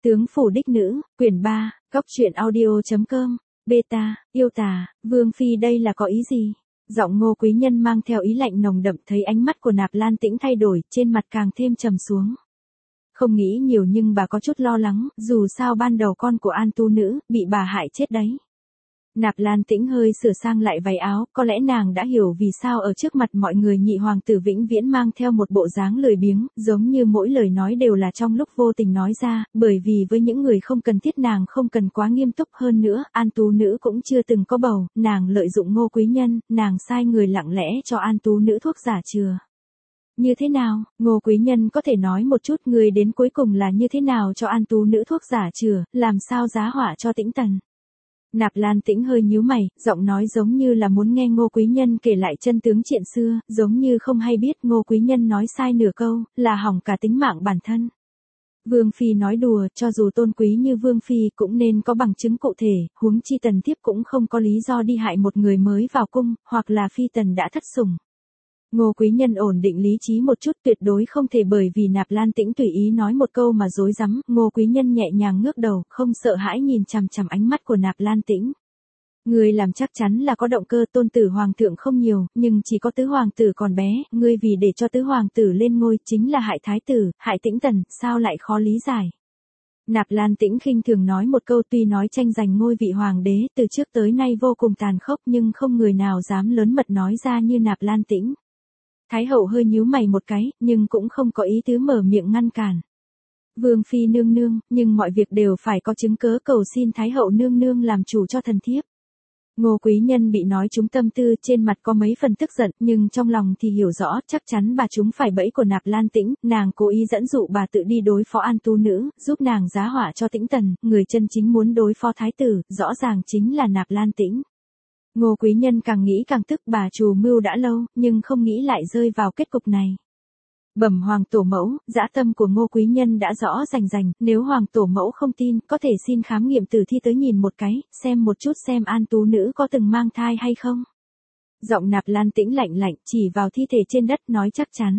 Tướng phủ đích nữ, quyển 3, góc truyện audio.com, beta, yêu tà, Vương Phi đây là có ý gì? Giọng Ngô Quý Nhân mang theo ý lạnh nồng đậm, thấy ánh mắt của Nạp Lan Tĩnh thay đổi, trên mặt càng thêm trầm xuống. Không nghĩ nhiều nhưng bà có chút lo lắng, dù sao ban đầu con của An Tu Nữ, bị bà hại chết đấy. Nạp Lan Tĩnh hơi sửa sang lại váy áo, có lẽ nàng đã hiểu vì sao ở trước mặt mọi người nhị hoàng tử vĩnh viễn mang theo một bộ dáng lười biếng, giống như mỗi lời nói đều là trong lúc vô tình nói ra, bởi vì với những người không cần thiết nàng không cần quá nghiêm túc hơn nữa, An Tú Nữ cũng chưa từng có bầu, nàng lợi dụng Ngô Quý Nhân, nàng sai người lặng lẽ cho An Tú Nữ thuốc giả chừa. Như thế nào, Ngô Quý Nhân có thể nói một chút người đến cuối cùng là như thế nào cho An Tú Nữ thuốc giả chừa, làm sao giá họa cho Tĩnh Tần. Nạp Lan Tĩnh hơi nhíu mày, giọng nói giống như là muốn nghe Ngô Quý Nhân kể lại chân tướng chuyện xưa, giống như không hay biết Ngô Quý Nhân nói sai nửa câu, là hỏng cả tính mạng bản thân. Vương Phi nói đùa, cho dù tôn quý như Vương Phi cũng nên có bằng chứng cụ thể, huống chi Tần thiếp cũng không có lý do đi hại một người mới vào cung, hoặc là Phi Tần đã thất sủng. Ngô Quý Nhân ổn định lý trí một chút, tuyệt đối không thể bởi vì Nạp Lan Tĩnh tùy ý nói một câu mà dối rắm. Ngô Quý Nhân nhẹ nhàng ngước đầu, không sợ hãi nhìn chằm chằm ánh mắt của Nạp Lan Tĩnh. Ngươi làm chắc chắn là có động cơ, tôn tử hoàng thượng không nhiều, nhưng chỉ có tứ hoàng tử còn bé, ngươi vì để cho tứ hoàng tử lên ngôi chính là hại thái tử, hại Tĩnh Tần, sao lại khó lý giải. Nạp Lan Tĩnh khinh thường nói một câu, tuy nói tranh giành ngôi vị hoàng đế từ trước tới nay vô cùng tàn khốc nhưng không người nào dám lớn mật nói ra như Nạp Lan Tĩnh. Thái hậu hơi nhíu mày một cái, nhưng cũng không có ý tứ mở miệng ngăn cản. Vương Phi nương nương, nhưng mọi việc đều phải có chứng cớ, cầu xin Thái hậu nương nương làm chủ cho thần thiếp. Ngô Quý Nhân bị nói trúng tâm tư, trên mặt có mấy phần tức giận, nhưng trong lòng thì hiểu rõ, chắc chắn bà trúng phải bẫy của Nạp Lan Tĩnh, nàng cố ý dẫn dụ bà tự đi đối phó An Tu Nữ, giúp nàng giá họa cho Tĩnh Tần, người chân chính muốn đối phó thái tử, rõ ràng chính là Nạp Lan Tĩnh. Ngô Quý Nhân càng nghĩ càng tức, bà trù mưu đã lâu, nhưng không nghĩ lại rơi vào kết cục này. Bẩm hoàng tổ mẫu, dã tâm của Ngô Quý Nhân đã rõ rành rành, nếu hoàng tổ mẫu không tin, có thể xin khám nghiệm tử thi tới nhìn một cái, xem một chút xem An Tú Nữ có từng mang thai hay không. Giọng Nạp Lan Tĩnh lạnh lạnh, chỉ vào thi thể trên đất nói chắc chắn.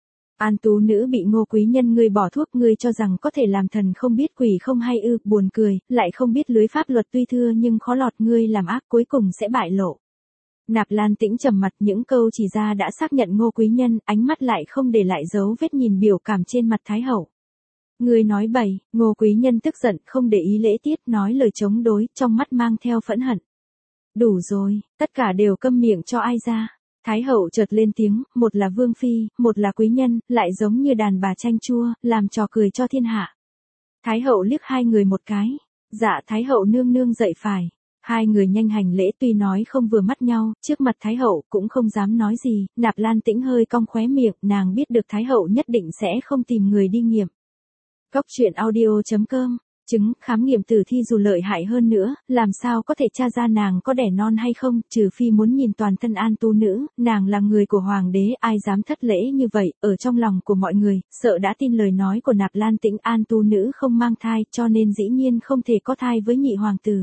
An Tú Nữ bị Ngô Quý Nhân ngươi bỏ thuốc, ngươi cho rằng có thể làm thần không biết quỷ không hay ư, buồn cười, lại không biết lưới pháp luật tuy thưa nhưng khó lọt, ngươi làm ác cuối cùng sẽ bại lộ. Nạp Lan Tĩnh trầm mặt, những câu chỉ ra đã xác nhận Ngô Quý Nhân, ánh mắt lại không để lại dấu vết nhìn biểu cảm trên mặt Thái hậu. Ngươi nói bậy, Ngô Quý Nhân tức giận, không để ý lễ tiết, nói lời chống đối, trong mắt mang theo phẫn hận. Đủ rồi, tất cả đều câm miệng cho ai ra. Thái hậu chợt lên tiếng, một là Vương Phi, một là Quý Nhân, lại giống như đàn bà chanh chua, làm trò cười cho thiên hạ. Thái hậu liếc hai người một cái. Dạ Thái hậu nương nương dậy phải. Hai người nhanh hành lễ, tuy nói không vừa mắt nhau, trước mặt Thái hậu cũng không dám nói gì. Nạp Lan Tĩnh hơi cong khóe miệng, nàng biết được Thái hậu nhất định sẽ không tìm người đi nghiệm. Góc truyện audio.com. Chứng khám nghiệm tử thi dù lợi hại hơn nữa, làm sao có thể tra ra nàng có đẻ non hay không, trừ phi muốn nhìn toàn thân An Tu Nữ, nàng là người của hoàng đế, ai dám thất lễ như vậy, ở trong lòng của mọi người, sợ đã tin lời nói của Nạp Lan Tĩnh, An Tu Nữ không mang thai, cho nên dĩ nhiên không thể có thai với nhị hoàng tử.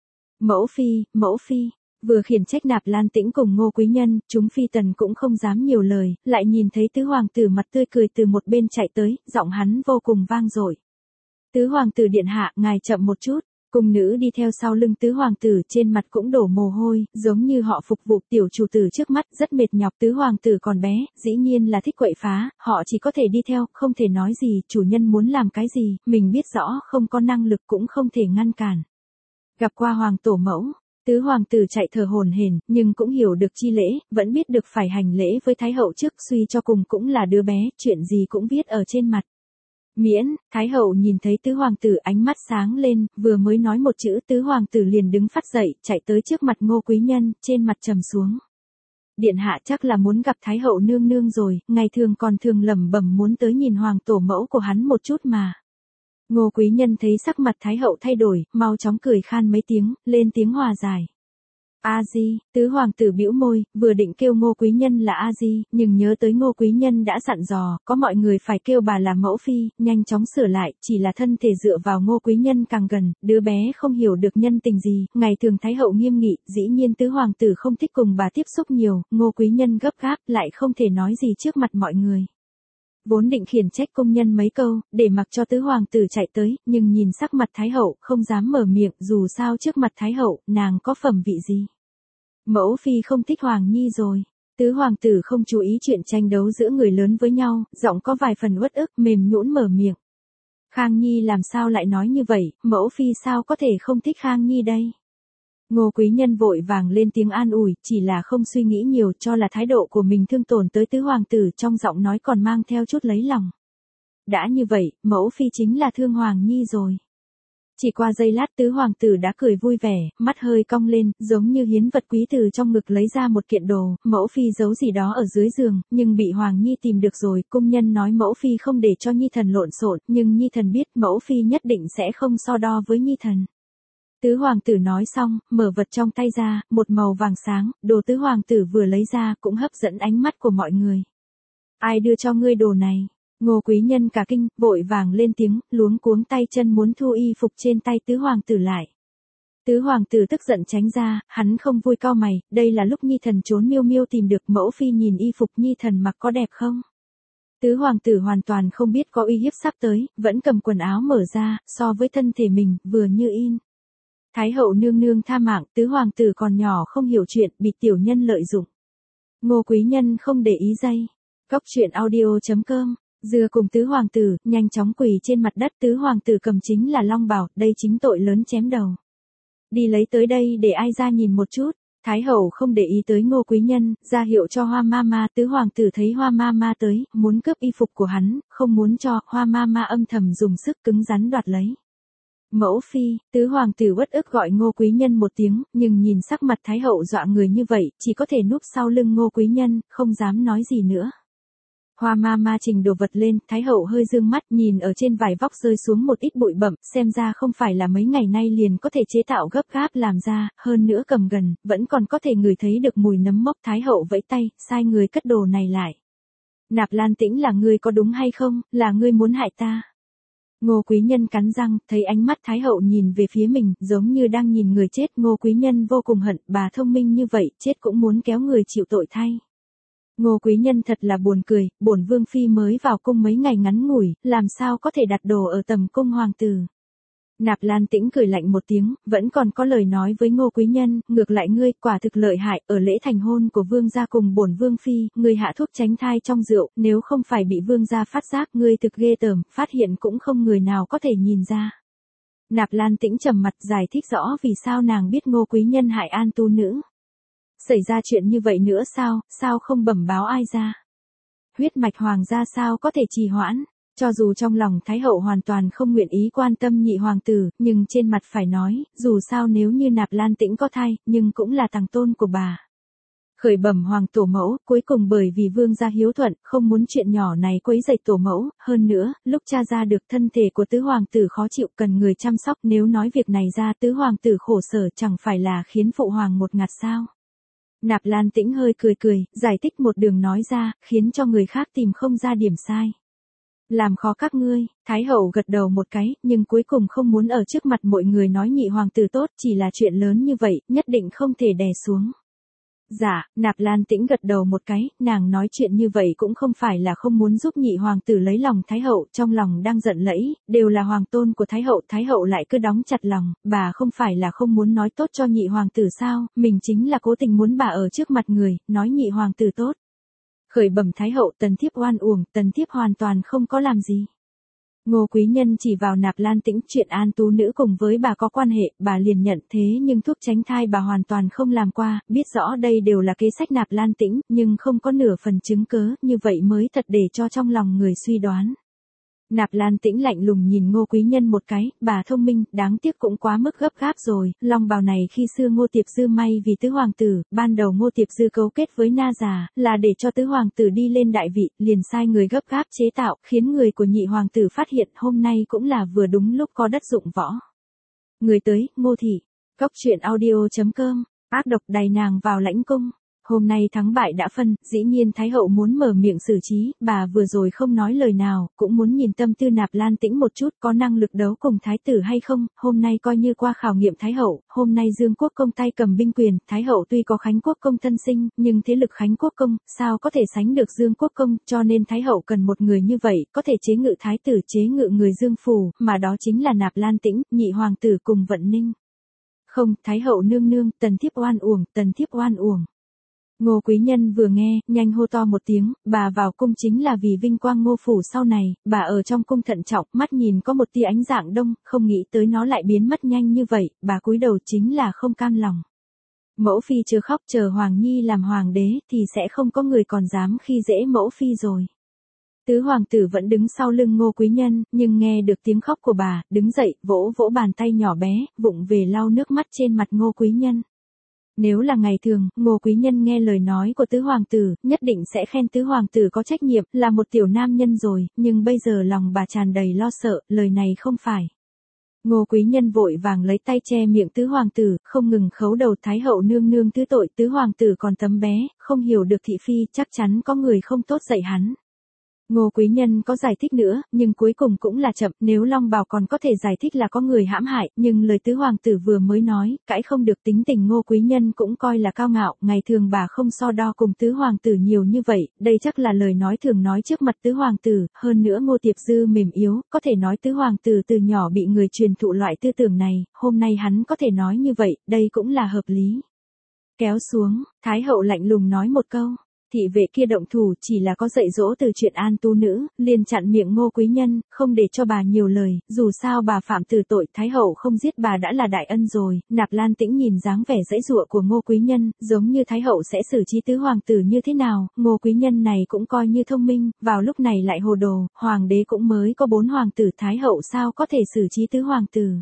Mẫu phi, vừa khiển trách Nạp Lan Tĩnh cùng Ngô Quý Nhân, chúng phi tần cũng không dám nhiều lời, lại nhìn thấy tứ hoàng tử mặt tươi cười từ một bên chạy tới, giọng hắn vô cùng vang dội. Tứ hoàng tử điện hạ, ngài chậm một chút. Cung nữ đi theo sau lưng tứ hoàng tử, trên mặt cũng đổ mồ hôi, giống như họ phục vụ tiểu chủ tử trước mắt, rất mệt nhọc. Tứ hoàng tử còn bé, dĩ nhiên là thích quậy phá, họ chỉ có thể đi theo, không thể nói gì, chủ nhân muốn làm cái gì, mình biết rõ, không có năng lực cũng không thể ngăn cản. Gặp qua hoàng tổ mẫu, tứ hoàng tử chạy thở hổn hển, nhưng cũng hiểu được chi lễ, vẫn biết được phải hành lễ với Thái hậu trước, suy cho cùng cũng là đứa bé, chuyện gì cũng viết ở trên mặt. Miễn, Thái hậu nhìn thấy tứ hoàng tử ánh mắt sáng lên, vừa mới nói một chữ tứ hoàng tử liền đứng phát dậy, chạy tới trước mặt Ngô Quý Nhân, trên mặt trầm xuống. Điện hạ chắc là muốn gặp Thái hậu nương nương rồi, ngày thường còn thường lẩm bẩm muốn tới nhìn hoàng tổ mẫu của hắn một chút mà. Ngô Quý Nhân thấy sắc mặt Thái hậu thay đổi, mau chóng cười khan mấy tiếng, lên tiếng hòa giải. A Di, tứ hoàng tử bĩu môi, vừa định kêu Ngô Quý Nhân là A Di, nhưng nhớ tới Ngô Quý Nhân đã dặn dò, có mọi người phải kêu bà là mẫu phi, nhanh chóng sửa lại, chỉ là thân thể dựa vào Ngô Quý Nhân càng gần, đứa bé không hiểu được nhân tình gì, ngày thường Thái hậu nghiêm nghị, dĩ nhiên tứ hoàng tử không thích cùng bà tiếp xúc nhiều, Ngô Quý Nhân gấp gáp, lại không thể nói gì trước mặt mọi người. Vốn định khiển trách công nhân mấy câu, để mặc cho tứ hoàng tử chạy tới, nhưng nhìn sắc mặt Thái hậu, không dám mở miệng, dù sao trước mặt Thái hậu, nàng có phẩm vị gì. Mẫu phi không thích Hoàng Nhi rồi. Tứ hoàng tử không chú ý chuyện tranh đấu giữa người lớn với nhau, giọng có vài phần uất ức, mềm nhũn mở miệng. Khang Nhi làm sao lại nói như vậy, mẫu phi sao có thể không thích Khang Nhi đây. Ngô Quý Nhân vội vàng lên tiếng an ủi, chỉ là không suy nghĩ nhiều, cho là thái độ của mình thương tổn tới tứ hoàng tử, trong giọng nói còn mang theo chút lấy lòng. Đã như vậy, mẫu phi chính là thương Hoàng Nhi rồi. Chỉ qua giây lát tứ hoàng tử đã cười vui vẻ, mắt hơi cong lên, giống như hiến vật quý từ trong ngực lấy ra một kiện đồ, mẫu phi giấu gì đó ở dưới giường, nhưng bị Hoàng Nhi tìm được rồi, cung nhân nói mẫu phi không để cho Nhi thần lộn xộn, nhưng Nhi thần biết mẫu phi nhất định sẽ không so đo với Nhi thần. Tứ hoàng tử nói xong, mở vật trong tay ra, một màu vàng sáng, đồ tứ hoàng tử vừa lấy ra cũng hấp dẫn ánh mắt của mọi người. Ai đưa cho ngươi đồ này? Ngô Quý Nhân cả kinh, vội vàng lên tiếng, luống cuống tay chân muốn thu y phục trên tay tứ hoàng tử lại. Tứ hoàng tử tức giận tránh ra, hắn không vui cau mày, đây là lúc Nhi thần trốn miêu miêu tìm được, mẫu phi nhìn y phục Nhi thần mặc có đẹp không? Tứ hoàng tử hoàn toàn không biết có uy hiếp sắp tới, vẫn cầm quần áo mở ra, so với thân thể mình, vừa như in. Thái hậu nương nương tha mạng, tứ hoàng tử còn nhỏ không hiểu chuyện, bị tiểu nhân lợi dụng. Ngô Quý Nhân không để ý dây. Cóc truyện audio.com. Dưa cùng tứ hoàng tử, nhanh chóng quỳ trên mặt đất, tứ hoàng tử cầm chính là long bào, đây chính tội lớn chém đầu. Đi lấy tới đây để ai ra nhìn một chút. Thái hậu không để ý tới Ngô Quý Nhân, ra hiệu cho Hoa Mama, tứ hoàng tử thấy Hoa Mama tới, muốn cướp y phục của hắn, không muốn cho, Hoa Mama âm thầm dùng sức cứng rắn đoạt lấy. Mẫu phi, tứ hoàng tử uất ức gọi Ngô Quý Nhân một tiếng, nhưng nhìn sắc mặt Thái hậu dọa người như vậy, chỉ có thể núp sau lưng Ngô Quý Nhân, không dám nói gì nữa. Hoa Mama trình đồ vật lên, Thái hậu hơi dương mắt, nhìn ở trên vải vóc rơi xuống một ít bụi bặm, xem ra không phải là mấy ngày nay liền có thể chế tạo gấp gáp làm ra, hơn nữa cầm gần, vẫn còn có thể ngửi thấy được mùi nấm mốc. Thái hậu vẫy tay, sai người cất đồ này lại. Nạp Lan Tĩnh, là ngươi có đúng hay không, là ngươi muốn hại ta? Ngô Quý Nhân cắn răng, thấy ánh mắt Thái hậu nhìn về phía mình, giống như đang nhìn người chết. Ngô Quý Nhân vô cùng hận, bà thông minh như vậy, chết cũng muốn kéo người chịu tội thay. Ngô Quý Nhân thật là buồn cười, bổn vương phi mới vào cung mấy ngày ngắn ngủi, làm sao có thể đặt đồ ở tầm cung hoàng tử. Nạp Lan Tĩnh cười lạnh một tiếng, vẫn còn có lời nói với Ngô Quý Nhân, ngược lại ngươi, quả thực lợi hại, ở lễ thành hôn của vương gia cùng bổn vương phi, ngươi hạ thuốc tránh thai trong rượu, nếu không phải bị vương gia phát giác, ngươi thực ghê tởm, phát hiện cũng không người nào có thể nhìn ra. Nạp Lan Tĩnh trầm mặt giải thích rõ vì sao nàng biết Ngô Quý Nhân hại An Tu nữ. Xảy ra chuyện như vậy nữa sao không bẩm báo ai ra? Huyết mạch hoàng gia sao có thể trì hoãn? Cho dù trong lòng Thái hậu hoàn toàn không nguyện ý quan tâm nhị hoàng tử, nhưng trên mặt phải nói, dù sao nếu như Nạp Lan Tĩnh có thai, nhưng cũng là tàng tôn của bà. Khởi bẩm hoàng tổ mẫu, cuối cùng bởi vì vương gia hiếu thuận, không muốn chuyện nhỏ này quấy rầy tổ mẫu, hơn nữa, lúc tra ra được thân thể của tứ hoàng tử khó chịu cần người chăm sóc, nếu nói việc này ra tứ hoàng tử khổ sở chẳng phải là khiến phụ hoàng một ngạt sao. Nạp Lan Tĩnh hơi cười, giải thích một đường nói ra, khiến cho người khác tìm không ra điểm sai. Làm khó các ngươi, Thái hậu gật đầu một cái, nhưng cuối cùng không muốn ở trước mặt mọi người nói nhị hoàng tử tốt, chỉ là chuyện lớn như vậy, nhất định không thể đè xuống. Dạ, Nạp Lan Tĩnh gật đầu một cái, nàng nói chuyện như vậy cũng không phải là không muốn giúp nhị hoàng tử lấy lòng Thái hậu, trong lòng đang giận lẫy, đều là hoàng tôn của Thái hậu lại cứ đóng chặt lòng, bà không phải là không muốn nói tốt cho nhị hoàng tử sao, mình chính là cố tình muốn bà ở trước mặt người, nói nhị hoàng tử tốt. Khởi bẩm Thái hậu, tần thiếp oan uổng, tần thiếp hoàn toàn không có làm gì. Ngô Quý Nhân chỉ vào Nạp Lan Tĩnh, chuyện An Tu nữ cùng với bà có quan hệ, bà liền nhận, thế nhưng thuốc tránh thai bà hoàn toàn không làm qua, biết rõ đây đều là kế sách Nạp Lan Tĩnh, nhưng không có nửa phần chứng cớ, như vậy mới thật để cho trong lòng người suy đoán. Nạp Lan Tĩnh lạnh lùng nhìn Ngô Quý Nhân một cái, bà thông minh, đáng tiếc cũng quá mức gấp gáp rồi, long bào này khi xưa Ngô Tiệp Dư may vì tứ hoàng tử, ban đầu Ngô Tiệp Dư cấu kết với Na già, là để cho tứ hoàng tử đi lên đại vị, liền sai người gấp gáp chế tạo, khiến người của nhị hoàng tử phát hiện, hôm nay cũng là vừa đúng lúc có đất dụng võ. Người tới, Ngô Thị. Cóc truyện audio.com, ác độc đày nàng vào lãnh cung. Hôm nay thắng bại đã phân, dĩ nhiên Thái hậu muốn mở miệng xử trí, bà vừa rồi không nói lời nào, cũng muốn nhìn tâm tư Nạp Lan Tĩnh một chút có năng lực đấu cùng Thái tử hay không, hôm nay coi như qua khảo nghiệm Thái hậu, hôm nay Dương Quốc Công tay cầm binh quyền, Thái hậu tuy có Khánh Quốc Công thân sinh, nhưng thế lực Khánh Quốc Công, sao có thể sánh được Dương Quốc Công, cho nên Thái hậu cần một người như vậy, có thể chế ngự Thái tử chế ngự người Dương Phủ, mà đó chính là Nạp Lan Tĩnh, nhị hoàng tử cùng Vận Ninh. Không, Thái hậu nương nương, tần thiếp oan uổng, tần thiếp oan uổng. Ngô Quý Nhân vừa nghe, nhanh hô to một tiếng, bà vào cung chính là vì vinh quang Ngô phủ sau này, bà ở trong cung thận trọng, mắt nhìn có một tia ánh dạng đông, không nghĩ tới nó lại biến mất nhanh như vậy, bà cúi đầu chính là không cam lòng. Mẫu phi chưa khóc, chờ Hoàng Nhi làm hoàng đế thì sẽ không có người còn dám khi dễ mẫu phi rồi. Tứ hoàng tử vẫn đứng sau lưng Ngô Quý Nhân, nhưng nghe được tiếng khóc của bà, đứng dậy, vỗ vỗ bàn tay nhỏ bé, vụng về lau nước mắt trên mặt Ngô Quý Nhân. Nếu là ngày thường, Ngô Quý Nhân nghe lời nói của tứ hoàng tử, nhất định sẽ khen tứ hoàng tử có trách nhiệm, là một tiểu nam nhân rồi, nhưng bây giờ lòng bà tràn đầy lo sợ, lời này không phải. Ngô Quý Nhân vội vàng lấy tay che miệng tứ hoàng tử, không ngừng khấu đầu Thái hậu nương nương thứ tội, tứ hoàng tử còn tấm bé, không hiểu được thị phi, chắc chắn có người không tốt dạy hắn. Ngô Quý Nhân có giải thích nữa, nhưng cuối cùng cũng là chậm, nếu Long Bảo còn có thể giải thích là có người hãm hại, nhưng lời tứ hoàng tử vừa mới nói, cãi không được, tính tình Ngô Quý Nhân cũng coi là cao ngạo, ngày thường bà không so đo cùng tứ hoàng tử nhiều như vậy, đây chắc là lời nói thường nói trước mặt tứ hoàng tử, hơn nữa Ngô Tiệp Dư mềm yếu, có thể nói tứ hoàng tử từ nhỏ bị người truyền thụ loại tư tưởng này, hôm nay hắn có thể nói như vậy, đây cũng là hợp lý. Kéo xuống, Thái hậu lạnh lùng nói một câu. Thị vệ kia động thủ chỉ là có dạy dỗ từ chuyện an tu nữ, liền chặn miệng Ngô Quý Nhân, không để cho bà nhiều lời, dù sao bà phạm từ tội, Thái hậu không giết bà đã là đại ân rồi. Nạp Lan Tĩnh nhìn dáng vẻ dãy dụa của Ngô Quý Nhân, giống như Thái hậu sẽ xử trí tứ hoàng tử như thế nào, Ngô Quý Nhân này cũng coi như thông minh, vào lúc này lại hồ đồ, hoàng đế cũng mới có 4 hoàng tử, Thái hậu sao có thể xử trí tứ hoàng tử.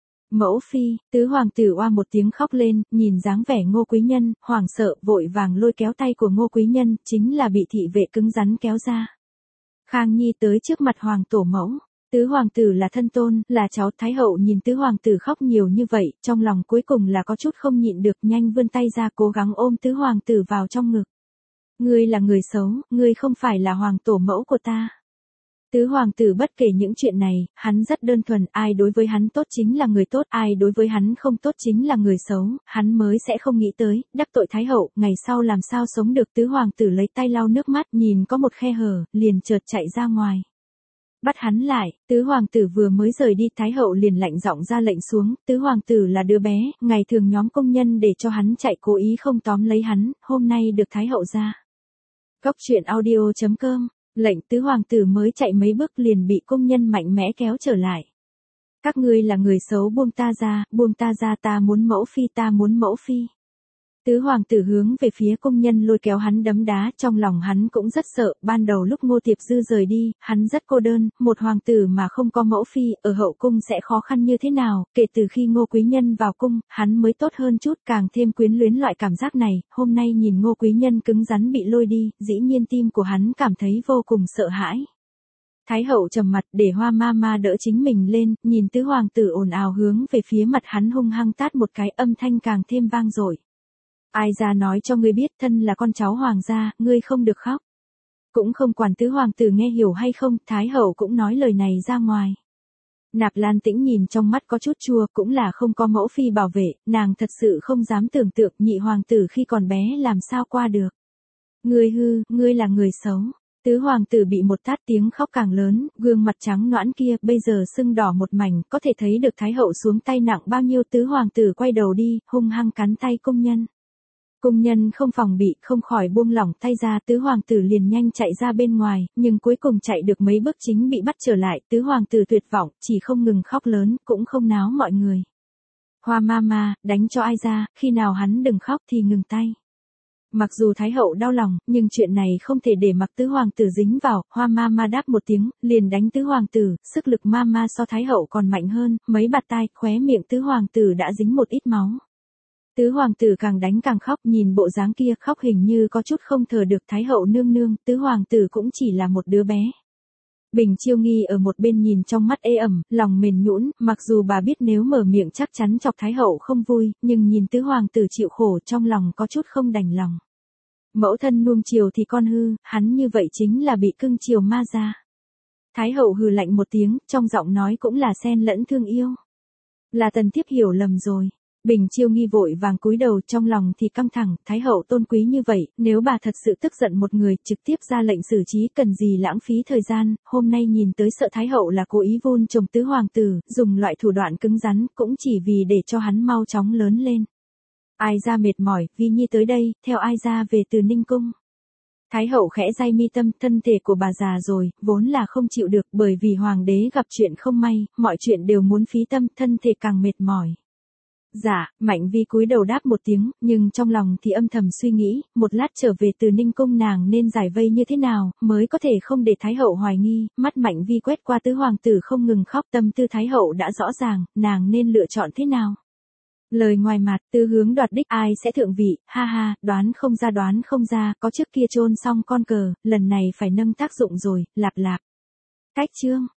Mẫu phi, tứ hoàng tử oa một tiếng khóc lên, nhìn dáng vẻ Ngô Quý Nhân, hoảng sợ, vội vàng lôi kéo tay của Ngô Quý Nhân, chính là bị thị vệ cứng rắn kéo ra. Khang Nhi tới trước mặt hoàng tổ mẫu, tứ hoàng tử là thân tôn, là cháu. Thái hậu nhìn tứ hoàng tử khóc nhiều như vậy, trong lòng cuối cùng là có chút không nhịn được, nhanh vươn tay ra cố gắng ôm tứ hoàng tử vào trong ngực. Ngươi là người xấu, ngươi không phải là hoàng tổ mẫu của ta. Tứ hoàng tử bất kể những chuyện này, hắn rất đơn thuần, ai đối với hắn tốt chính là người tốt, ai đối với hắn không tốt chính là người xấu, hắn mới sẽ không nghĩ tới, đắc tội Thái hậu, ngày sau làm sao sống được. Tứ hoàng tử lấy tay lau nước mắt, nhìn có một khe hở, liền chợt chạy ra ngoài. Bắt hắn lại, tứ hoàng tử vừa mới rời đi, Thái hậu liền lạnh giọng ra lệnh xuống, tứ hoàng tử là đứa bé, ngày thường nhóm công nhân để cho hắn chạy cố ý không tóm lấy hắn, hôm nay được Thái hậu ra. Góc truyện audio.com. Lệnh tứ hoàng tử mới chạy mấy bước liền bị công nhân mạnh mẽ kéo trở lại. Các ngươi là người xấu, buông ta ra, ta muốn mẫu phi, ta muốn mẫu phi. Tứ hoàng tử hướng về phía công nhân lôi kéo hắn đấm đá, trong lòng hắn cũng rất sợ, ban đầu lúc Ngô Tiệp Dư rời đi, hắn rất cô đơn, một hoàng tử mà không có mẫu phi, ở hậu cung sẽ khó khăn như thế nào, kể từ khi Ngô Quý Nhân vào cung, hắn mới tốt hơn chút, càng thêm quyến luyến loại cảm giác này, hôm nay nhìn Ngô Quý Nhân cứng rắn bị lôi đi, dĩ nhiên tim của hắn cảm thấy vô cùng sợ hãi. Thái hậu trầm mặt để Hoa Mama đỡ chính mình lên, nhìn tứ hoàng tử ồn ào hướng về phía mặt hắn hung hăng tát một cái, âm thanh càng thêm vang dội. Ai ra nói cho ngươi biết, thân là con cháu hoàng gia, ngươi không được khóc. Cũng không quản tứ hoàng tử nghe hiểu hay không, Thái hậu cũng nói lời này ra ngoài. Nạp Lan Tĩnh nhìn trong mắt có chút chua, cũng là không có mẫu phi bảo vệ, nàng thật sự không dám tưởng tượng nhị hoàng tử khi còn bé làm sao qua được. Ngươi hư, ngươi là người xấu. Tứ hoàng tử bị một tát, tiếng khóc càng lớn, gương mặt trắng nõn kia bây giờ sưng đỏ một mảnh, có thể thấy được Thái hậu xuống tay nặng bao nhiêu. Tứ hoàng tử quay đầu đi, hung hăng cắn tay công nhân. Công nhân không phòng bị, không khỏi buông lỏng tay ra, tứ hoàng tử liền nhanh chạy ra bên ngoài, nhưng cuối cùng chạy được mấy bước chính bị bắt trở lại, tứ hoàng tử tuyệt vọng, chỉ không ngừng khóc lớn, cũng không náo mọi người. Hoa Mama, đánh cho ai ra, khi nào hắn đừng khóc thì ngừng tay. Mặc dù Thái hậu đau lòng, nhưng chuyện này không thể để mặc tứ hoàng tử dính vào, Hoa Mama đáp một tiếng, liền đánh tứ hoàng tử, sức lực Mama so Thái hậu còn mạnh hơn, mấy bạt tai, khóe miệng tứ hoàng tử đã dính một ít máu. Tứ hoàng tử càng đánh càng khóc, nhìn bộ dáng kia khóc hình như có chút không thở được. Thái hậu nương nương, tứ hoàng tử cũng chỉ là một đứa bé. Bình Chiêu Nghi ở một bên nhìn trong mắt ê ẩm, lòng mềm nhũn, mặc dù bà biết nếu mở miệng chắc chắn chọc Thái hậu không vui, nhưng nhìn tứ hoàng tử chịu khổ trong lòng có chút không đành lòng. Mẫu thân nuông chiều thì con hư, hắn như vậy chính là bị cưng chiều ma ra. Thái hậu hừ lạnh một tiếng, trong giọng nói cũng là xen lẫn thương yêu. Là Tần Thiếp hiểu lầm rồi. Bình Chiêu Nghi vội vàng cúi đầu, trong lòng thì căng thẳng, Thái hậu tôn quý như vậy, nếu bà thật sự tức giận một người, trực tiếp ra lệnh xử trí cần gì lãng phí thời gian, hôm nay nhìn tới sợ Thái hậu là cố ý vun trồng tứ hoàng tử, dùng loại thủ đoạn cứng rắn, cũng chỉ vì để cho hắn mau chóng lớn lên. Ai ra mệt mỏi, Vi Nhi tới đây, theo ai ra về từ Ninh Cung. Thái hậu khẽ day mi tâm, thân thể của bà già rồi, vốn là không chịu được, bởi vì hoàng đế gặp chuyện không may, mọi chuyện đều muốn phí tâm, thân thể càng mệt mỏi. Dạ, Mạnh Vi cúi đầu đáp một tiếng, nhưng trong lòng thì âm thầm suy nghĩ, một lát trở về từ Ninh Cung nàng nên giải vây như thế nào, mới có thể không để Thái hậu hoài nghi, mắt Mạnh Vi quét qua tứ hoàng tử không ngừng khóc, tâm tư Thái hậu đã rõ ràng, nàng nên lựa chọn thế nào. Lời ngoài mặt, tứ hướng đoạt đích ai sẽ thượng vị, ha ha, đoán không ra, có trước kia chôn xong con cờ, lần này phải nâng tác dụng rồi, lạp lạp. Cách chương.